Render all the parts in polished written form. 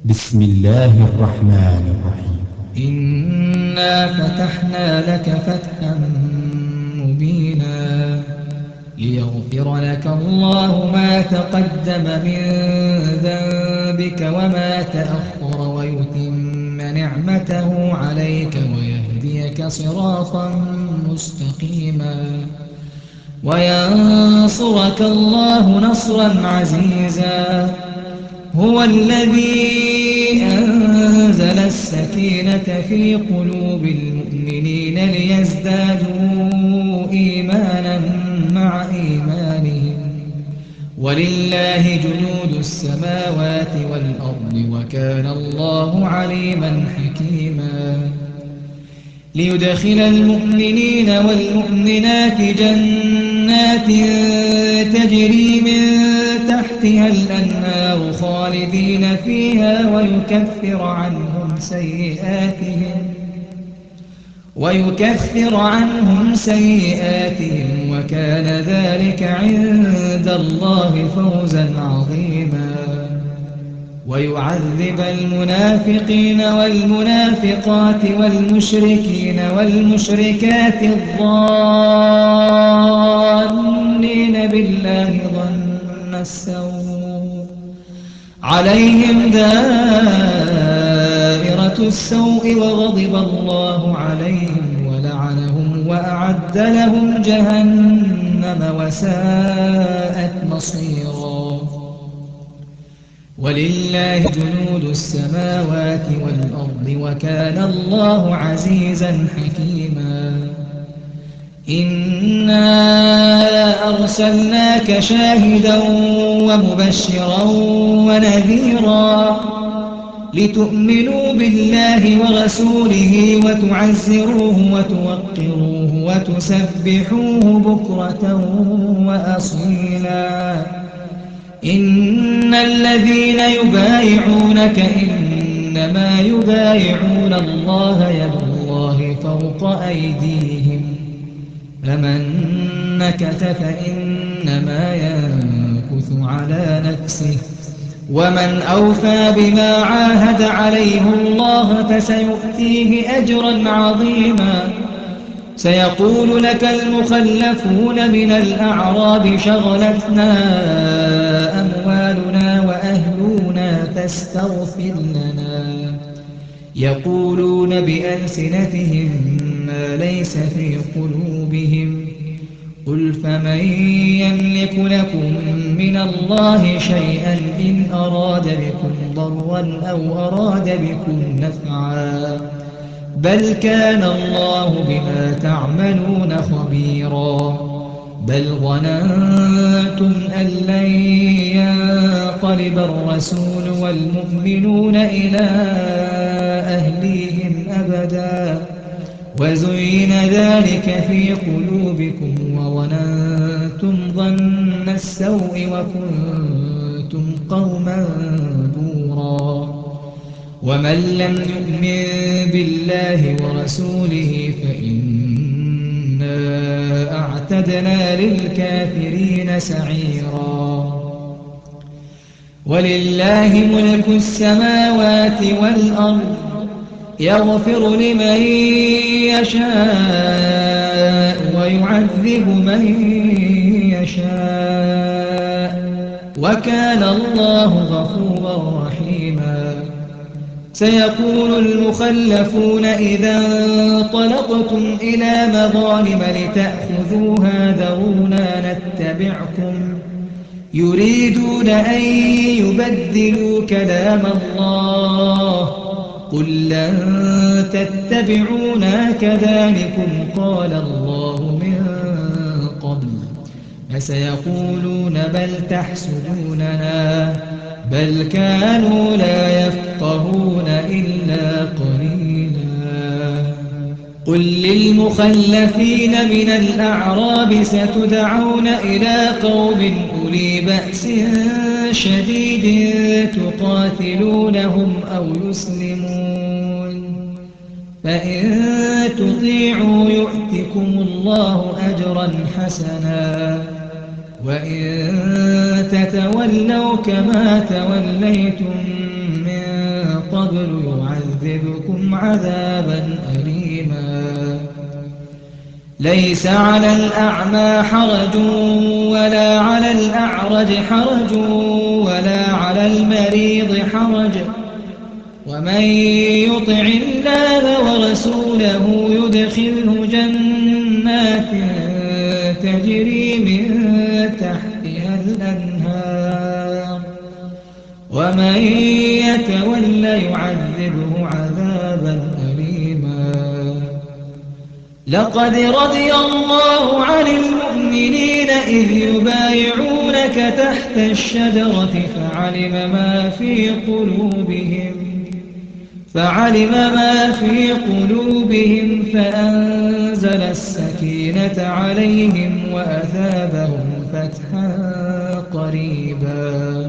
بسم الله الرحمن الرحيم. إنا فتحنا لك فتحا مبينا ليغفر لك الله ما تقدم من ذنبك وما تأخر ويتم نعمته عليك ويهديك صراطا مستقيما وينصرك الله نصرا عزيزا. هو الذي أنزل السكينة في قلوب المؤمنين ليزدادوا إيمانا مع إيمانهم ولله جنود السماوات والأرض وكان الله عليما حكيما. ليدخل المؤمنين والمؤمنات جنات تجري من تحتها الأنهار خالدين فيها ويكفر عنهم سيئاتهم وكان ذلك عند الله فوزا عظيما. ويعذب المنافقين والمنافقات والمشركين والمشركات الظانين بالله ظن السوء عليهم دائرة السوء وغضب الله عليهم ولعنهم وأعد لهم جهنم وساءت مصيرا. ولله جنود السماوات والأرض وكان الله عزيزا حكيما. إنا أرسلناك شاهدا ومبشرا ونذيرا لتؤمنوا بالله ورسوله وتعزروه وتوقروه وتسبحوه بكرة وأصيلا. إن الذين يبايعونك إنما يبايعون الله يد الله فوق أيديهم فمن نكث فإنما ينكث على نفسه ومن أوفى بما عاهد عليه الله فسيؤتيه أجرا عظيما. سيقول لك المخلفون من الأعراب شغلتنا أموالنا وأهلنا فاستغفر لنا يقولون بألسنتهم ما ليس في قلوبهم قل فمن يملك لكم من الله شيئا إن أراد بكم ضرا أو أراد بكم نفعا بل كان الله بما تعملون خبيرا. بل ظننتم أن لن ينقلب الرسول والمؤمنون إلى أهليهم أبدا وزين ذلك في قلوبكم وظننتم ظن السوء وكنتم قوما بورا. ومن لم يؤمن بالله ورسوله فإنا أعتدنا للكافرين سعيرا. ولله ملك السماوات والأرض يغفر لمن يشاء ويعذب من يشاء وكان الله غفورا رحيما. سيقول المخلفون إذا انطلقتم إلى مظالم لتأخذوها ذرونا نتبعكم يريدون أن يبدلوا كلام الله قل لن تتبعونا كذلكم قال الله من قبل فسيقولون بل تحسدوننا بل كانوا لا يفقهون إلا قليلا. قل للمخلفين من الأعراب ستدعون إلى قوم أولي بأس شديد تقاتلونهم أو يسلمون فإن تطيعوا يؤتكم الله أجرا حسنا وإن تتولوا كما توليتم من قبل يعذبكم عذابا أليما ليس على الأعمى حرج ولا على الأعرج حرج ولا على المريض حرج ومن يطع الله ورسوله يدخله جنات تجري من تحتها الأنهار ومن يتول يعذبه عذابا أليما لقد رضي الله عن المؤمنين إذ يبايعونك تحت الشجرة فعلم ما في قلوبهم فأنزل السكينة عليهم وأثابهم فتحا قريبا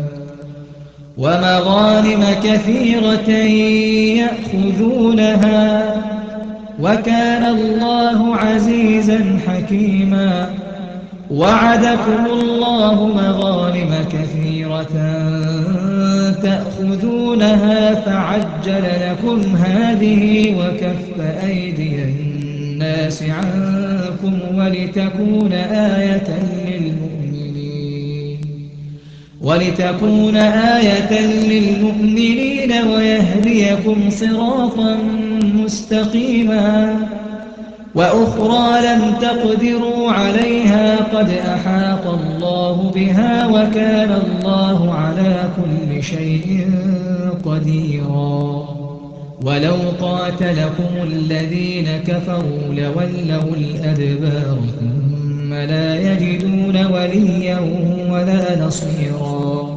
ومغانم كثيرة يأخذونها وكان الله عزيزا حكيما وعدكم الله مغانم كثيرة تأخذونها فعجل لكم هذه وكف أيدي الناس عنكم ولتكون آية للمؤمنين ويهديكم صراطا مستقيما وأخرى لم تقدروا عليها قد أحاط الله بها وكان الله على كل شيء قديرا ولو قاتلكم الذين كفروا لولوا الأدبار ثم لا يجدون وليا ولا نصيرا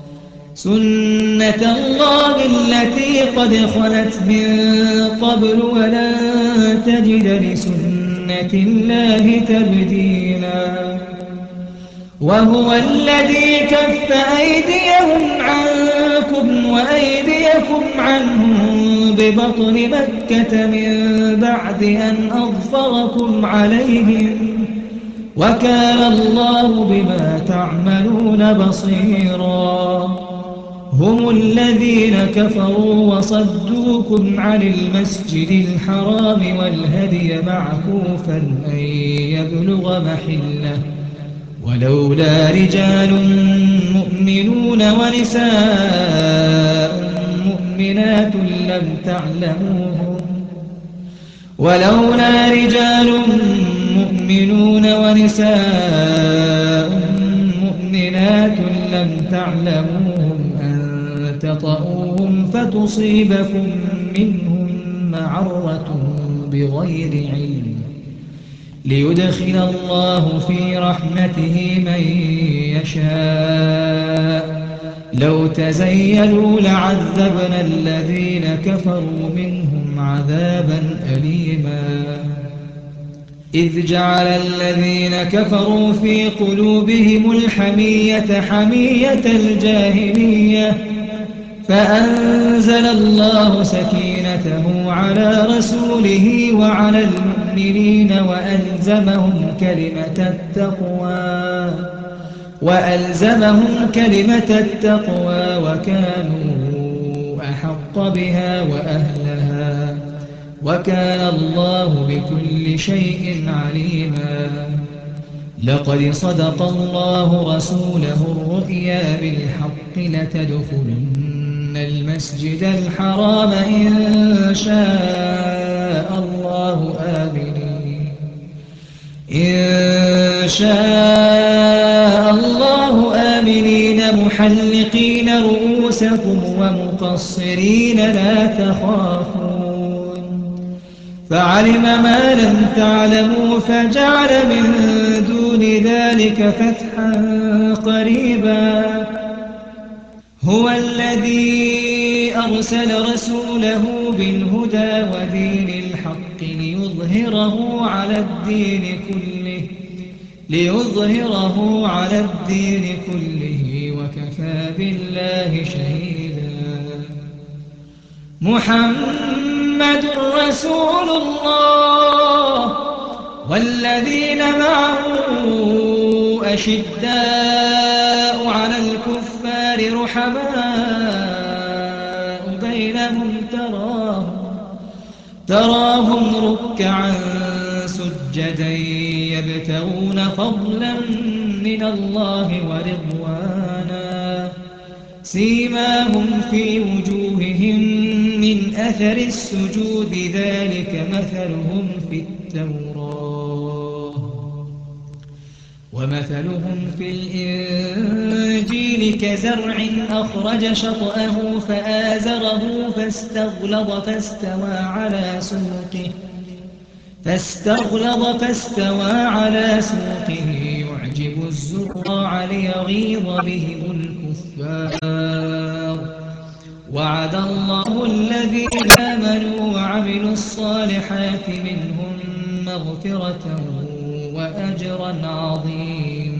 سنة الله التي قد خلت من قبل ولن تجد لسنة الله تبديلا وهو الذي كف أيديهم عنكم وأيديكم عنهم ببطن مكة من بعد أن أظفركم عليهم وكان الله بما تعملون بصيرا هم الذين كفروا وصدوكم عن المسجد الحرام والهدي معكوفا أن يبلغ محله ولولا رجال مؤمنون ونساء مؤمنات لم تعلموهم أن تطؤوهم فتصيبكم منهم معرة بغير علم ليدخل الله في رحمته من يشاء لو تزيلوا لعذبنا الذين كفروا منهم عذابا أليما إذ جعل الذين كفروا في قلوبهم الحمية حمية الجاهلية فأنزل الله سكينته على رسوله وعلى المؤمنين وألزمهم كلمة التقوى وكانوا أحق بها وأهلها وكان الله بكل شيء عليما لقد صدق الله رسوله الرؤيا بالحق لتدخلن المسجد الحرام إن شاء الله آمنين محلقين رؤوسكم ومقصرين لا تخافون فعلم ما لم تعلموا فجعل من دون ذلك فتحا قريبا هو الذي أرسل رسوله بالهدى ودين الحق ليظهره على الدين كله وكفى بالله شهيدا محمد رسول الله والذين معه أشداء على الكفار رحماء بينهم تراهم ركعا سجدا يبتغون فضلا من الله ورضوانا سيماهم في وجوههم من أثر السجود ذلك مثلهم في التوراة ومثلهم في الإنجيل كزرع أخرج شطأه فآزره فاستغلظ فاستوى على سوقه يعجب الزراع ليغيظ بهم الكفار وعد الله الذين آمنوا وعملوا الصالحات منهم مغفرة وأجرا عظيما